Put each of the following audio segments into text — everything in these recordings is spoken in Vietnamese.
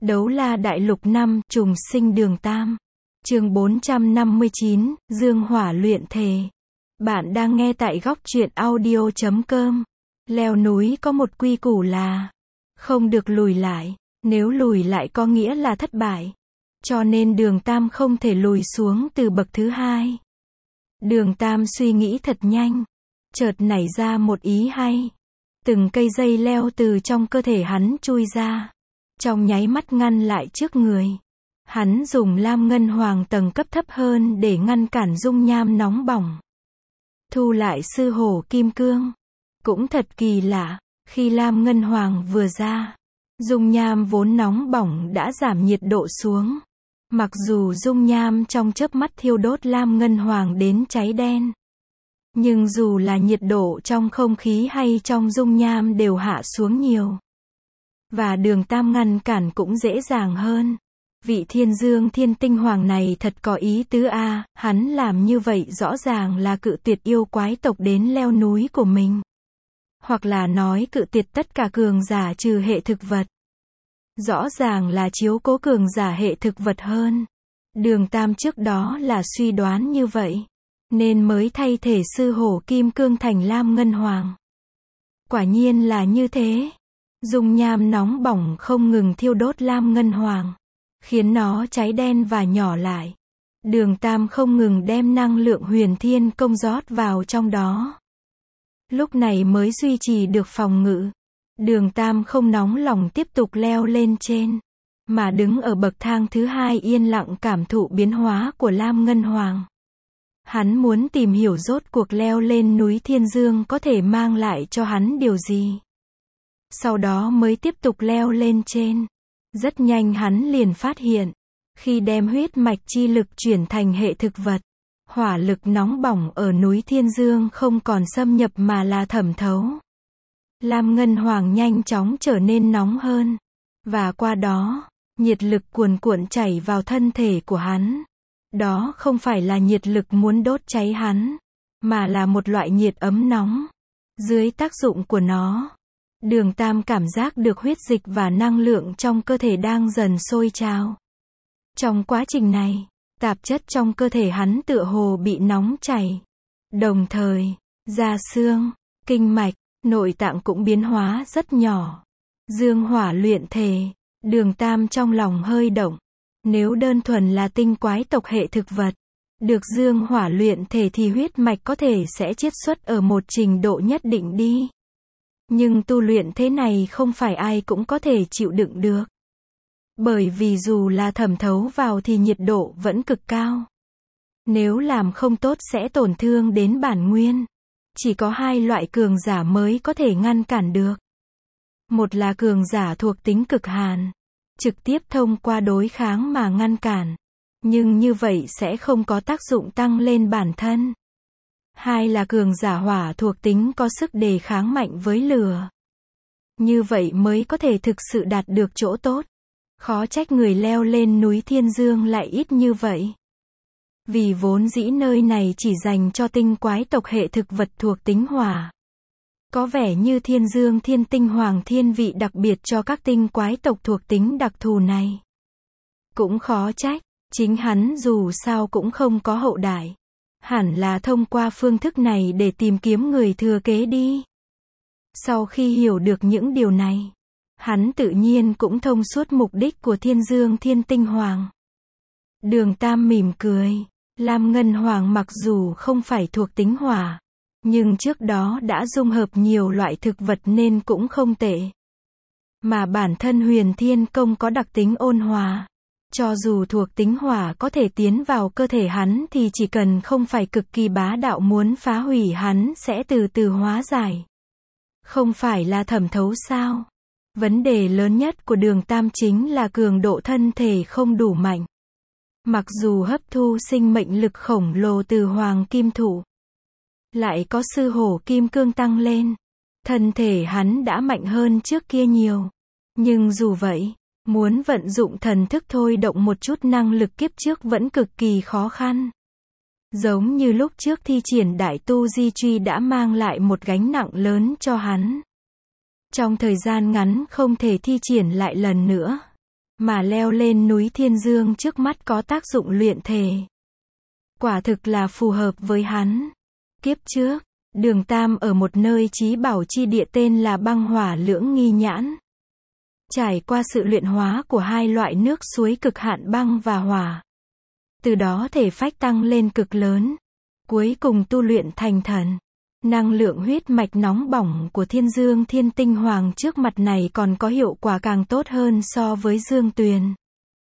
Đấu La Đại Lục 5, Trùng Sinh Đường Tam. Chương 459, Dương Hỏa Luyện Thể. Bạn đang nghe tại góc truyện audio.com. Leo núi có một quy củ là không được lùi lại, nếu lùi lại có nghĩa là thất bại. Cho nên Đường Tam không thể lùi xuống từ bậc thứ hai. Đường Tam suy nghĩ thật nhanh, chợt nảy ra một ý hay. Từng cây dây leo từ trong cơ thể hắn chui ra, trong nháy mắt ngăn lại trước người. Hắn dùng lam ngân hoàng tầng cấp thấp hơn để ngăn cản dung nham nóng bỏng. Thu lại sư hổ kim cương. Cũng thật kỳ lạ, khi lam ngân hoàng vừa ra, dung nham vốn nóng bỏng đã giảm nhiệt độ xuống. Mặc dù dung nham trong chớp mắt thiêu đốt lam ngân hoàng đến cháy đen, nhưng dù là nhiệt độ trong không khí hay trong dung nham đều hạ xuống nhiều. Và Đường Tam ngăn cản cũng dễ dàng hơn. Vị Thiên Dương Thiên Tinh Hoàng này thật có ý tứ a, hắn làm như vậy rõ ràng là cự tuyệt yêu quái tộc đến leo núi của mình. Hoặc là nói cự tuyệt tất cả cường giả trừ hệ thực vật. Rõ ràng là chiếu cố cường giả hệ thực vật hơn. Đường Tam trước đó là suy đoán như vậy, nên mới thay thể sư hổ kim cương thành lam ngân hoàng. Quả nhiên là như thế. Dung nham nóng bỏng không ngừng thiêu đốt lam ngân hoàng, khiến nó cháy đen và nhỏ lại. Đường Tam không ngừng đem năng lượng huyền thiên công rót vào trong đó. Lúc này mới duy trì được phòng ngự. Đường Tam không nóng lòng tiếp tục leo lên trên, mà đứng ở bậc thang thứ hai yên lặng cảm thụ biến hóa của lam ngân hoàng. Hắn muốn tìm hiểu rốt cuộc leo lên núi Thiên Dương có thể mang lại cho hắn điều gì. Sau đó mới tiếp tục leo lên trên. Rất nhanh hắn liền phát hiện, khi đem huyết mạch chi lực chuyển thành hệ thực vật, hỏa lực nóng bỏng ở núi Thiên Dương không còn xâm nhập mà là thẩm thấu. Lam ngân hoàng nhanh chóng trở nên nóng hơn, và qua đó, nhiệt lực cuồn cuộn chảy vào thân thể của hắn. Đó không phải là nhiệt lực muốn đốt cháy hắn, mà là một loại nhiệt ấm nóng. Dưới tác dụng của nó, Đường Tam cảm giác được huyết dịch và năng lượng trong cơ thể đang dần sôi trào. Trong quá trình này, tạp chất trong cơ thể hắn tựa hồ bị nóng chảy. Đồng thời, da xương, kinh mạch, nội tạng cũng biến hóa rất nhỏ. Dương hỏa luyện thể. Đường Tam trong lòng hơi động. Nếu đơn thuần là tinh quái tộc hệ thực vật, được dương hỏa luyện thể thì huyết mạch có thể sẽ chiết xuất ở một trình độ nhất định đi. Nhưng tu luyện thế này không phải ai cũng có thể chịu đựng được. Bởi vì dù là thẩm thấu vào thì nhiệt độ vẫn cực cao. Nếu làm không tốt sẽ tổn thương đến bản nguyên. Chỉ có hai loại cường giả mới có thể ngăn cản được. Một là cường giả thuộc tính cực hàn, trực tiếp thông qua đối kháng mà ngăn cản. Nhưng như vậy sẽ không có tác dụng tăng lên bản thân. Hai là cường giả hỏa thuộc tính có sức đề kháng mạnh với lửa. Như vậy mới có thể thực sự đạt được chỗ tốt. Khó trách người leo lên núi Thiên Dương lại ít như vậy. Vì vốn dĩ nơi này chỉ dành cho tinh quái tộc hệ thực vật thuộc tính hỏa. Có vẻ như Thiên Dương Thiên Tinh Hoàng thiên vị đặc biệt cho các tinh quái tộc thuộc tính đặc thù này. Cũng khó trách, chính hắn dù sao cũng không có hậu đại. Hẳn là thông qua phương thức này để tìm kiếm người thừa kế đi. Sau khi hiểu được những điều này, hắn tự nhiên cũng thông suốt mục đích của Thiên Dương Thiên Tinh Hoàng. Đường Tam mỉm cười. Lam ngân hoàng mặc dù không phải thuộc tính hỏa, nhưng trước đó đã dung hợp nhiều loại thực vật nên cũng không tệ. Mà bản thân huyền thiên công có đặc tính ôn hòa. Cho dù thuộc tính hỏa có thể tiến vào cơ thể hắn thì chỉ cần không phải cực kỳ bá đạo muốn phá hủy hắn sẽ từ từ hóa giải. Không phải là thẩm thấu sao? Vấn đề lớn nhất của Đường Tam chính là cường độ thân thể không đủ mạnh. Mặc dù hấp thu sinh mệnh lực khổng lồ từ hoàng kim thụ, lại có sư hổ kim cương tăng lên, thân thể hắn đã mạnh hơn trước kia nhiều. Nhưng dù vậy, muốn vận dụng thần thức thôi động một chút năng lực kiếp trước vẫn cực kỳ khó khăn. Giống như lúc trước thi triển đại tu di truy đã mang lại một gánh nặng lớn cho hắn. Trong thời gian ngắn không thể thi triển lại lần nữa. mà leo lên núi Thiên Dương trước mắt có tác dụng luyện thể. Quả thực là phù hợp với hắn. Kiếp trước, Đường Tam ở một nơi chí bảo chi địa tên là Băng Hỏa Lưỡng Nghi Nhãn. Trải qua sự luyện hóa của hai loại nước suối cực hạn băng và hỏa. Từ đó thể phách tăng lên cực lớn. Cuối cùng tu luyện thành thần. Năng lượng huyết mạch nóng bỏng của Thiên Dương Thiên Tinh Hoàng trước mặt này còn có hiệu quả càng tốt hơn so với Dương Tuyền.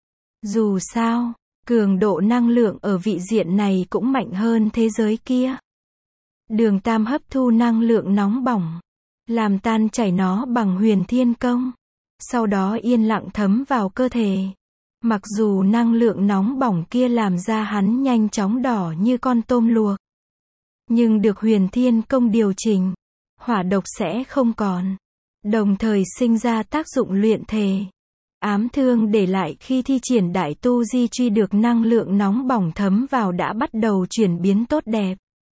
Dù sao, cường độ năng lượng ở vị diện này cũng mạnh hơn thế giới kia. Đường Tam hấp thu năng lượng nóng bỏng, làm tan chảy nó bằng Huyền Thiên Công, sau đó yên lặng thấm vào cơ thể. Mặc dù năng lượng nóng bỏng kia làm da hắn nhanh chóng đỏ như con tôm luộc, nhưng được Huyền Thiên Công điều chỉnh, hỏa độc sẽ không còn, đồng thời sinh ra tác dụng luyện thể. Ám thương để lại khi thi triển đại tu di truy được năng lượng nóng bỏng thấm vào đã bắt đầu chuyển biến tốt đẹp.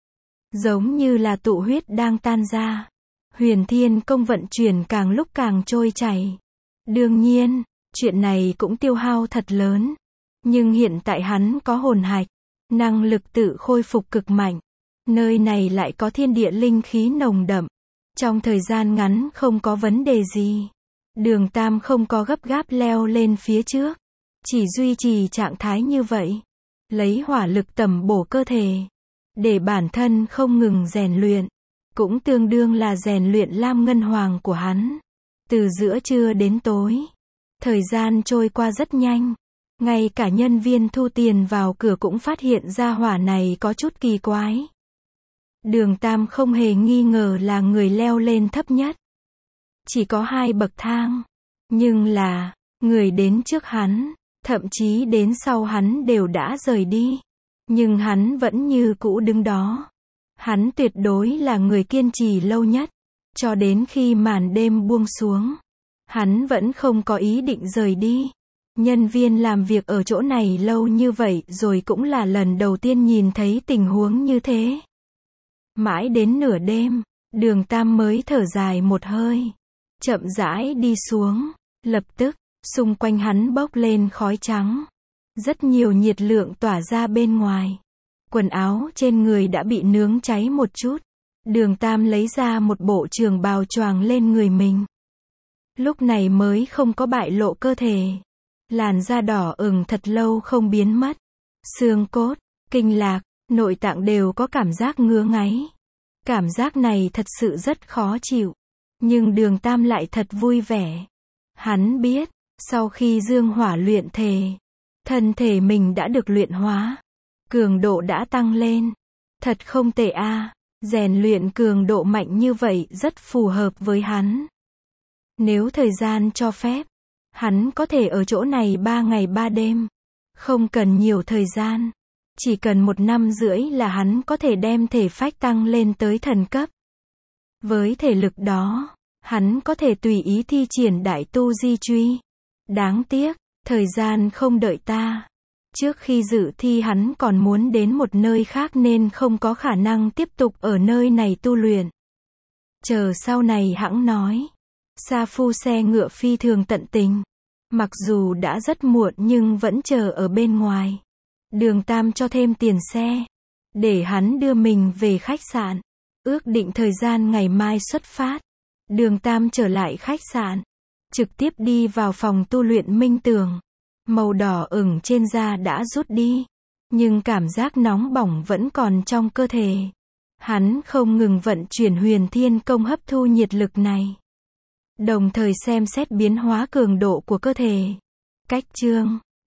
Giống như là tụ huyết đang tan ra. Huyền Thiên Công vận chuyển càng lúc càng trôi chảy. Đương nhiên, chuyện này cũng tiêu hao thật lớn. Nhưng hiện tại hắn có hồn hạch, năng lực tự khôi phục cực mạnh. Nơi này lại có thiên địa linh khí nồng đậm. Trong thời gian ngắn không có vấn đề gì. Đường Tam không có gấp gáp leo lên phía trước. Chỉ duy trì trạng thái như vậy. Lấy hỏa lực tẩm bổ cơ thể. Để bản thân không ngừng rèn luyện. Cũng tương đương là rèn luyện Lam Ngân Hoàng của hắn. Từ giữa trưa đến tối. Thời gian trôi qua rất nhanh. Ngay cả nhân viên thu tiền vào cửa cũng phát hiện ra hỏa này có chút kỳ quái. Đường Tam không hề nghi ngờ là người leo lên thấp nhất. Chỉ có 2 bậc thang. Nhưng là, người đến trước hắn, thậm chí đến sau hắn đều đã rời đi. Nhưng hắn vẫn như cũ đứng đó. Hắn tuyệt đối là người kiên trì lâu nhất. Cho đến khi màn đêm buông xuống. Hắn vẫn không có ý định rời đi. Nhân viên làm việc ở chỗ này lâu như vậy rồi cũng là lần đầu tiên nhìn thấy tình huống như thế. Mãi đến nửa đêm, Đường Tam mới thở dài một hơi. Chậm rãi đi xuống. Lập tức, xung quanh hắn bốc lên khói trắng. Rất nhiều nhiệt lượng tỏa ra bên ngoài. Quần áo trên người đã bị nướng cháy một chút. Đường Tam lấy ra một bộ trường bào choàng lên người mình. Lúc này mới không có bại lộ cơ thể. Làn da đỏ ửng thật lâu không biến mất. Xương cốt, kinh lạc, nội tạng đều có cảm giác ngứa ngáy. Cảm giác này thật sự rất khó chịu. Nhưng Đường Tam lại thật vui vẻ. Hắn biết, sau khi dương hỏa luyện thể, thân thể mình đã được luyện hóa. Cường độ đã tăng lên. Thật không tệ a. Rèn luyện cường độ mạnh như vậy rất phù hợp với hắn. Nếu thời gian cho phép, hắn có thể ở chỗ này 3 ngày 3 đêm. Không cần nhiều thời gian. Chỉ cần 1 năm rưỡi là hắn có thể đem thể phách tăng lên tới thần cấp. Với thể lực đó, hắn có thể tùy ý thi triển đại tu di truy. Đáng tiếc, thời gian không đợi ta. Trước khi dự thi hắn còn muốn đến một nơi khác nên không có khả năng tiếp tục ở nơi này tu luyện. Chờ sau này hẵng nói. Sa Phu xe ngựa phi thường tận tình. Mặc dù đã rất muộn nhưng vẫn chờ ở bên ngoài. Đường Tam cho thêm tiền xe. Để hắn đưa mình về khách sạn. Ước định thời gian ngày mai xuất phát. Đường Tam trở lại khách sạn. Trực tiếp đi vào phòng tu luyện minh tường. Màu đỏ ửng trên da đã rút đi. Nhưng cảm giác nóng bỏng vẫn còn trong cơ thể. Hắn không ngừng vận chuyển Huyền Thiên Công hấp thu nhiệt lực này. Đồng thời xem xét biến hóa cường độ của cơ thể. Cách chương